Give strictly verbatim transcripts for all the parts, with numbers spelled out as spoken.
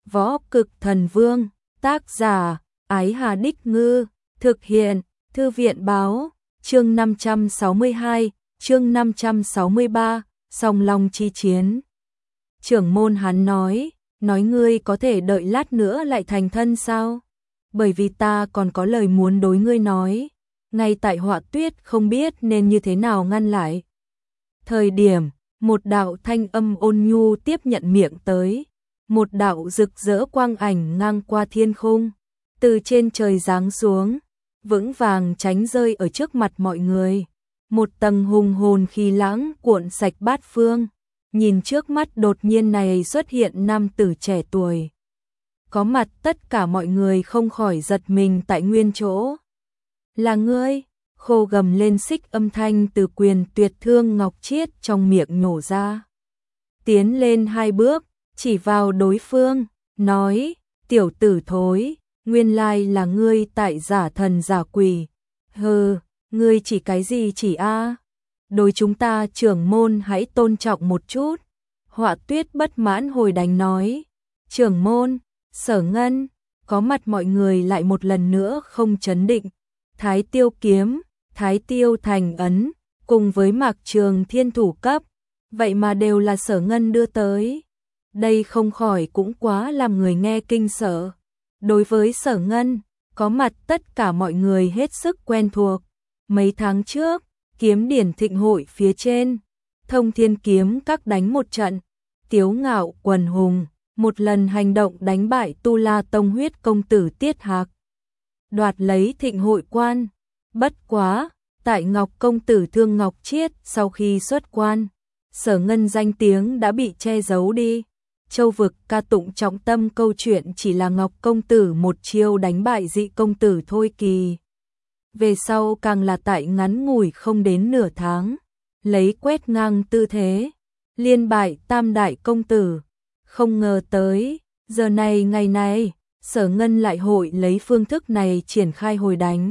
Võ Cực Thần Vương, tác giả, Ái Hà Đích Ngư, thực hiện, Thư viện Báo, chương năm trăm sáu mươi hai, chương năm trăm sáu mươi ba, Song Long chi chiến. Trưởng môn hắn nói, nói ngươi có thể đợi lát nữa lại thành thân sao? Bởi vì ta còn có lời muốn đối ngươi nói, ngay tại Họa Tuyết không biết nên như thế nào ngăn lại. Thời điểm, một đạo thanh âm ôn nhu tiếp nhận miệng tới, một đạo rực rỡ quang ảnh ngang qua thiên khung, từ trên trời giáng xuống, vững vàng tránh rơi ở trước mặt mọi người. Một tầng hùng hồn khí lãng cuộn sạch bát phương, nhìn trước mắt đột nhiên này xuất hiện nam tử trẻ tuổi. Có mặt tất cả mọi người không khỏi giật mình tại nguyên chỗ. Là ngươi? Khô gầm lên xích âm thanh từ quyền tuyệt thương Ngọc Chiết trong miệng nhổ ra. Tiến lên hai bước, chỉ vào đối phương, nói, tiểu tử thối, nguyên lai là ngươi tại giả thần giả quỷ. Hừ, ngươi chỉ cái gì chỉ a? Đối chúng ta trưởng môn hãy tôn trọng một chút. Họa Tuyết bất mãn hồi đánh nói, trưởng môn, Sở Ngân, có mặt mọi người lại một lần nữa không chấn định. Thái Tiêu kiếm, Thái Tiêu thành ấn, cùng với Mạc Trường thiên thủ cấp, vậy mà đều là Sở Ngân đưa tới. Đây không khỏi cũng quá làm người nghe kinh sợ. Đối với Sở Ngân, có mặt tất cả mọi người hết sức quen thuộc. Mấy tháng trước, kiếm điển thịnh hội phía trên, Thông Thiên kiếm các đánh một trận, Tiếu Ngạo quần hùng, một lần hành động đánh bại Tu La Tông huyết công tử Tiết Hạc, đoạt lấy thịnh hội quan. Bất quá, tại Ngọc công tử thương Ngọc Chiết sau khi xuất quan, Sở Ngân danh tiếng đã bị che giấu đi. Châu vực ca tụng trọng tâm câu chuyện chỉ là Ngọc công tử một chiêu đánh bại dị công tử Thôi Kỳ. Về sau càng là tại ngắn ngủi không đến nửa tháng, lấy quét ngang tư thế, liên bại tam đại công tử. Không ngờ tới, giờ này ngày này, Sở Ngân lại hội lấy phương thức này triển khai hồi đánh.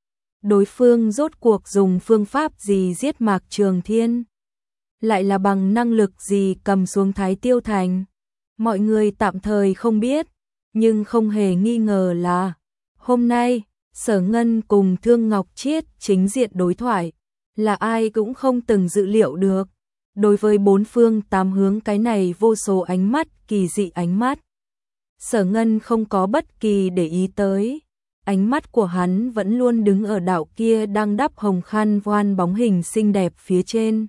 Đối phương rốt cuộc dùng phương pháp gì giết Mạc Trường Thiên? Lại là bằng năng lực gì cầm xuống Thái Tiêu Thành? Mọi người tạm thời không biết, nhưng không hề nghi ngờ là hôm nay, Sở Ngân cùng Thương Ngọc Chiết chính diện đối thoại, là ai cũng không từng dự liệu được. Đối với bốn phương tám hướng cái này vô số ánh mắt, kỳ dị ánh mắt, Sở Ngân không có bất kỳ để ý tới. Ánh mắt của hắn vẫn luôn đứng ở đạo kia đang đắp hồng khăn voan bóng hình xinh đẹp phía trên.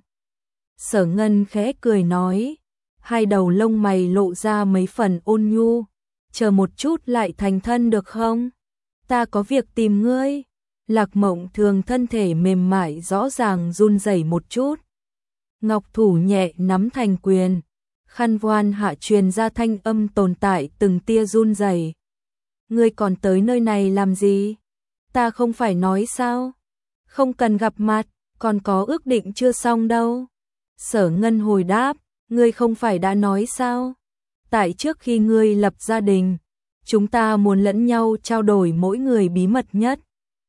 Sở Ngân khẽ cười nói, hai đầu lông mày lộ ra mấy phần ôn nhu, chờ một chút lại thành thân được không? Ta có việc tìm ngươi. Lạc Mộng Thường thân thể mềm mại rõ ràng run rẩy một chút. Ngọc thủ nhẹ nắm thành quyền, khăn voan hạ truyền ra thanh âm tồn tại từng tia run rẩy. Ngươi còn tới nơi này làm gì? Ta không phải nói sao? Không cần gặp mặt, còn có ước định chưa xong đâu. Sở Ngân hồi đáp, ngươi không phải đã nói sao? Tại trước khi ngươi lập gia đình, chúng ta muốn lẫn nhau trao đổi mỗi người bí mật nhất.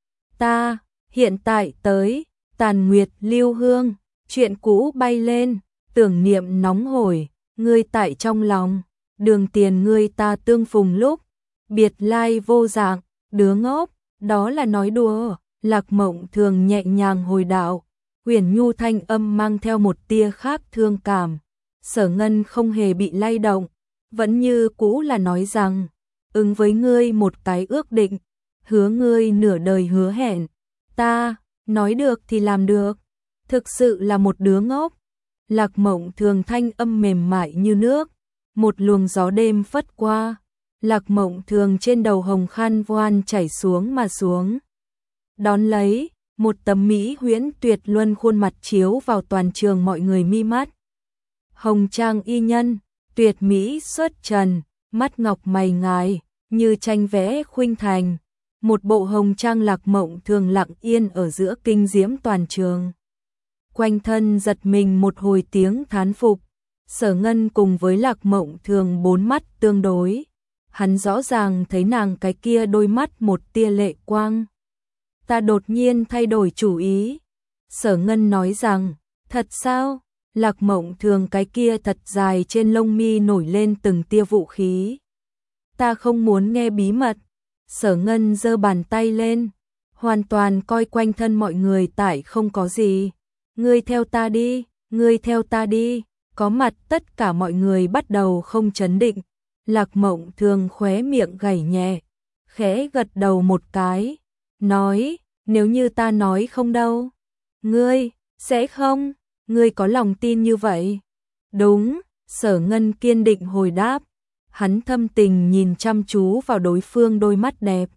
Ta, hiện tại tới, tàn nguyệt lưu hương, chuyện cũ bay lên, tưởng niệm nóng hổi, ngươi tại trong lòng, đường tiền ngươi ta tương phùng lúc, biệt lai vô dạng, đứa ngốc, đó là nói đùa. Lạc Mộng Thường nhẹ nhàng hồi đạo, huyền nhu thanh âm mang theo một tia khác thương cảm. Sở Ngân không hề bị lay động, vẫn như cũ là nói rằng, ứng với ngươi một cái ước định, hứa ngươi nửa đời hứa hẹn. Ta, nói được thì làm được, thực sự là một đứa ngốc. Lạc Mộng Thường thanh âm mềm mại như nước, một luồng gió đêm phất qua, Lạc Mộng Thường trên đầu hồng khăn voan chảy xuống mà xuống. Đón lấy, một tấm mỹ huyễn tuyệt luân khuôn mặt chiếu vào toàn trường mọi người mi mắt. Hồng trang y nhân, tuyệt mỹ xuất trần, mắt ngọc mày ngài, như tranh vẽ khuynh thành. Một bộ hồng trang Lạc Mộng Thường lặng yên ở giữa kinh diễm toàn trường. Quanh thân giật mình một hồi tiếng thán phục. Sở Ngân cùng với Lạc Mộng Thường bốn mắt tương đối. Hắn rõ ràng thấy nàng cái kia đôi mắt một tia lệ quang. Ta đột nhiên thay đổi chủ ý. Sở Ngân nói rằng, thật sao? Lạc Mộng Thường cái kia thật dài trên lông mi nổi lên từng tia vũ khí. ta không muốn nghe bí mật. Sở Ngân giơ bàn tay lên, hoàn toàn coi quanh thân mọi người tại không có gì. Ngươi theo ta đi, ngươi theo ta đi. Có mặt tất cả mọi người bắt đầu không chấn định. Lạc Mộng Thường khóe miệng gảy nhẹ, khẽ gật đầu một cái, nói, nếu như ta nói không đâu. Ngươi, sẽ không, ngươi có lòng tin như vậy. Đúng, Sở Ngân kiên định hồi đáp. Hắn thâm tình nhìn chăm chú vào đối phương đôi mắt đẹp.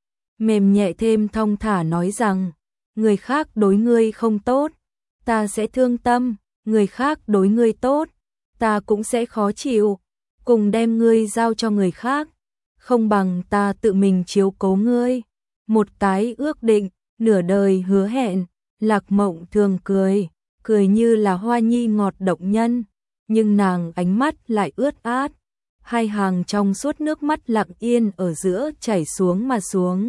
Mềm nhẹ thêm thong thả nói rằng, người khác đối ngươi không tốt, ta sẽ thương tâm, người khác đối ngươi tốt, ta cũng sẽ khó chịu, cùng đem ngươi giao cho người khác, không bằng ta tự mình chiếu cố ngươi. Một cái ước định, nửa đời hứa hẹn. Lạc Mộng Thường cười, cười như là hoa nhi ngọt động nhân, nhưng nàng ánh mắt lại ướt át, hai hàng trong suốt nước mắt lặng yên ở giữa chảy xuống mà xuống.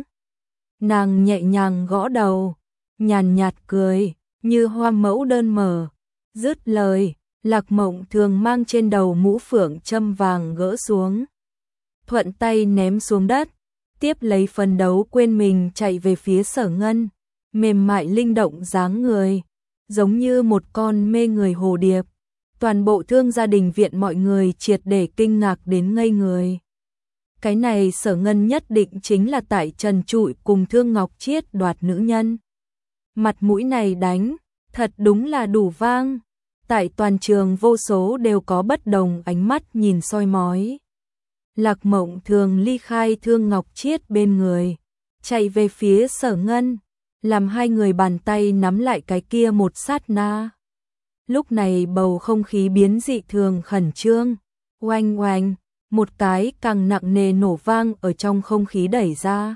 Nàng nhẹ nhàng gõ đầu, nhàn nhạt cười, như hoa mẫu đơn mở. Dứt lời, Lạc Mộng Thường mang trên đầu mũ phượng châm vàng gỡ xuống, thuận tay ném xuống đất, tiếp lấy phần đấu quên mình chạy về phía Sở Ngân, mềm mại linh động dáng người, giống như một con mê người hồ điệp. Toàn bộ Thương gia đình viện mọi người triệt để kinh ngạc đến ngây người. Cái này Sở Ngân nhất định chính là tại trần trụi cùng Thương Ngọc Chiết đoạt nữ nhân. Mặt mũi này đánh, thật đúng là đủ vang. Tại toàn trường vô số đều có bất đồng ánh mắt nhìn soi mói. Lạc Mộng Thường ly khai Thương Ngọc Chiết bên người, chạy về phía Sở Ngân, làm hai người bàn tay nắm lại cái kia một sát na. Lúc này bầu không khí biến dị thường khẩn trương, oanh oanh, một cái càng nặng nề nổ vang ở trong không khí đẩy ra.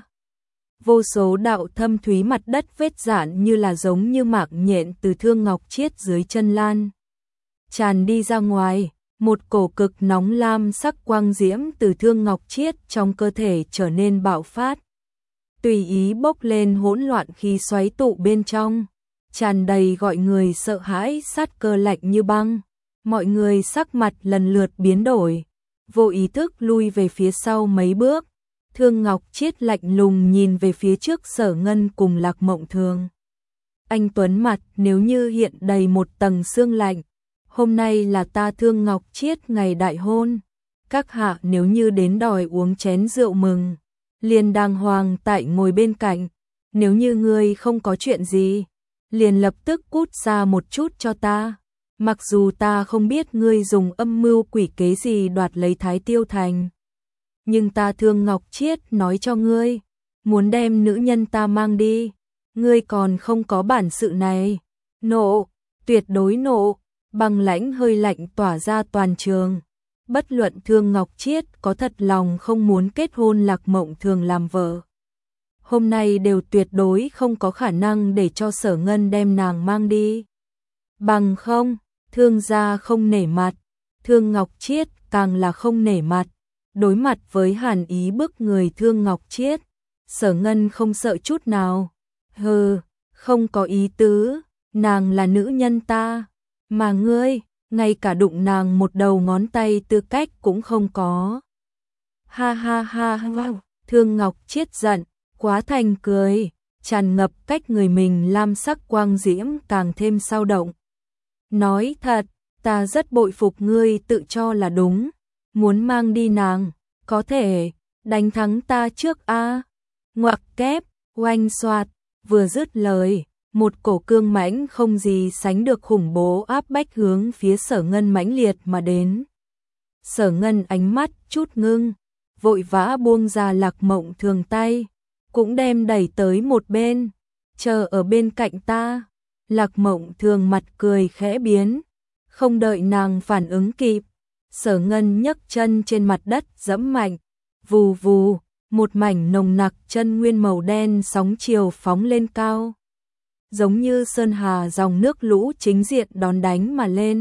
Vô số đạo thâm thúy mặt đất vết rạn như là giống như mạc nhện từ Thương Ngọc Chiết dưới chân lan tràn đi ra ngoài, một cổ cực nóng lam sắc quang diễm từ Thương Ngọc Chiết trong cơ thể trở nên bạo phát, tùy ý bốc lên hỗn loạn khi xoáy tụ bên trong, tràn đầy gọi người sợ hãi sát cơ lạnh như băng. Mọi người sắc mặt lần lượt biến đổi, vô ý thức lui về phía sau mấy bước. Thương Ngọc Chiết lạnh lùng nhìn về phía trước Sở Ngân cùng Lạc Mộng Thường. Anh tuấn mặt nếu như hiện đầy một tầng sương lạnh. Hôm nay là ta Thương Ngọc Chiết ngày đại hôn. Các hạ nếu như đến đòi uống chén rượu mừng, liền đàng hoàng tại ngồi bên cạnh. Nếu như ngươi không có chuyện gì, liền lập tức cút ra một chút cho ta. Mặc dù ta không biết ngươi dùng âm mưu quỷ kế gì đoạt lấy Thái Tiêu Thành, nhưng ta Thương Ngọc Chiết nói cho ngươi, muốn đem nữ nhân ta mang đi, ngươi còn không có bản sự này. Nộ, tuyệt đối nộ, băng lãnh hơi lạnh tỏa ra toàn trường. Bất luận Thương Ngọc Chiết có thật lòng không muốn kết hôn Lạc Mộng Thường làm vợ, hôm nay đều tuyệt đối không có khả năng để cho Sở Ngân đem nàng mang đi. Bằng không, Thương gia không nể mặt, Thương Ngọc Chiết càng là không nể mặt. Đối mặt với hàn ý bức người Thương Ngọc Chiết, Sở Ngân không sợ chút nào. Hừ, không có ý tứ, nàng là nữ nhân ta, mà ngươi, ngay cả đụng nàng một đầu ngón tay tư cách cũng không có. Ha ha ha ha, Thương Ngọc Chiết giận, quá thành cười, tràn ngập cách người mình lam sắc quang diễm càng thêm sao động. Nói thật, ta rất bội phục ngươi tự cho là đúng, muốn mang đi nàng, có thể đánh thắng ta trước a. Ngoặc kép, oanh xoạt, vừa dứt lời, một cổ cương mãnh không gì sánh được khủng bố áp bách hướng phía Sở Ngân mãnh liệt mà đến. Sở Ngân ánh mắt chút ngưng, vội vã buông ra Lạc Mộng Thường tay, cũng đem đẩy tới một bên, chờ ở bên cạnh ta. Lạc Mộng Thường mặt cười khẽ biến, không đợi nàng phản ứng kịp, Sở Ngân nhấc chân trên mặt đất giẫm mạnh, vù vù, một mảnh nồng nặc chân nguyên màu đen sóng chiều phóng lên cao, giống như sơn hà dòng nước lũ chính diện đón đánh mà lên.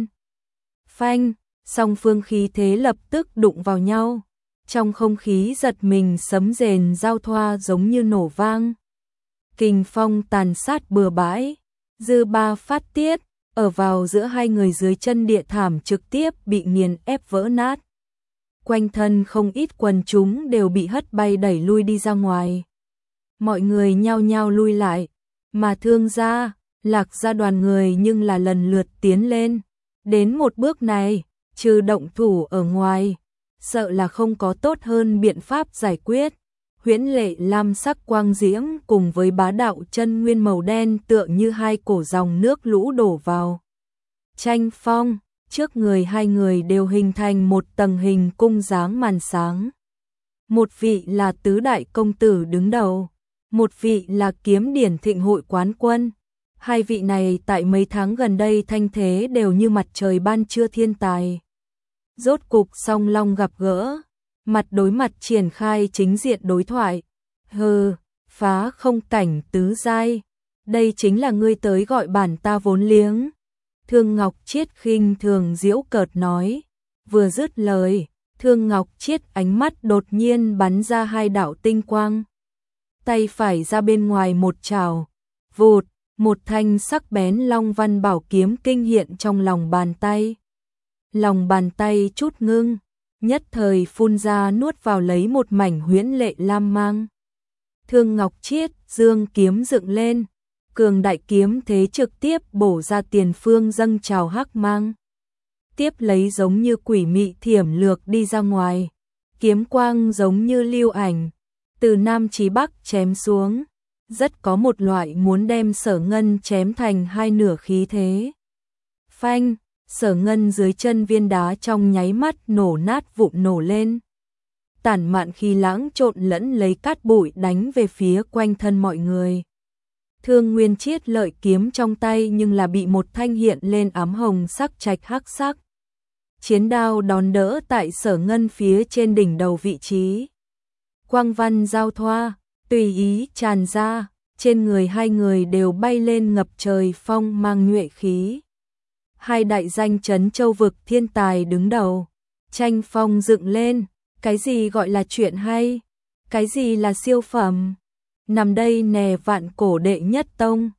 Phanh, song phương khí thế lập tức đụng vào nhau, trong không khí giật mình sấm rền giao thoa giống như nổ vang. Kình phong tàn sát bừa bãi, dư ba phát tiết, ở vào giữa hai người dưới chân địa thảm trực tiếp bị nghiền ép vỡ nát. quanh thân không ít quần chúng đều bị hất bay đẩy lui đi ra ngoài. Mọi người nhao nhao lui lại, mà Thương gia, Lạc gia đoàn người nhưng là lần lượt tiến lên. Đến một bước này, trừ động thủ ở ngoài, sợ là không có tốt hơn biện pháp giải quyết. Huyễn Lệ lam sắc quang diễm cùng với bá đạo chân nguyên màu đen tựa như hai cổ dòng nước lũ đổ vào tranh phong, trước người hai người đều hình thành một tầng hình cung dáng màn sáng. Một vị là tứ đại công tử đứng đầu, một vị là kiếm điển thịnh hội quán quân. Hai vị này tại mấy tháng gần đây thanh thế đều như mặt trời ban trưa thiên tài. Rốt cục song long gặp gỡ, mặt đối mặt triển khai chính diện đối thoại. Hừ, phá không cảnh tứ giai, đây chính là ngươi tới gọi bản ta vốn liếng. Thương Ngọc Chiết khinh thường giễu cợt nói. Vừa dứt lời, Thương Ngọc Chiết ánh mắt đột nhiên bắn ra hai đạo tinh quang. Tay phải ra bên ngoài một trảo, vụt, một thanh sắc bén long văn bảo kiếm kinh hiện trong lòng bàn tay. Lòng bàn tay chút ngưng, nhất thời phun ra nuốt vào lấy một mảnh huyễn lệ lam mang. Thương Ngọc Chiết dương kiếm dựng lên, cường đại kiếm thế trực tiếp bổ ra tiền phương dâng trào hắc mang. Tiếp lấy giống như quỷ mị thiểm lược đi ra ngoài, kiếm quang giống như lưu ảnh, từ nam chí bắc chém xuống, rất có một loại muốn đem Sở Ngân chém thành hai nửa khí thế. Phanh, Sở Ngân dưới chân viên đá trong nháy mắt nổ nát vụn nổ lên. Tản mạn khí lãng trộn lẫn lấy cát bụi đánh về phía quanh thân mọi người. Thương Nguyên Chiết lợi kiếm trong tay nhưng là bị một thanh hiện lên ám hồng sắc trạch hắc sắc. Chiến đao đón đỡ tại Sở Ngân phía trên đỉnh đầu vị trí. Quang văn giao thoa, tùy ý tràn ra, trên người hai người đều bay lên ngập trời phong mang nhuệ khí. Hai đại danh chấn châu vực thiên tài đứng đầu, tranh phong dựng lên, cái gì gọi là chuyện hay, cái gì là siêu phẩm. Nằm đây nè vạn cổ đệ nhất tông,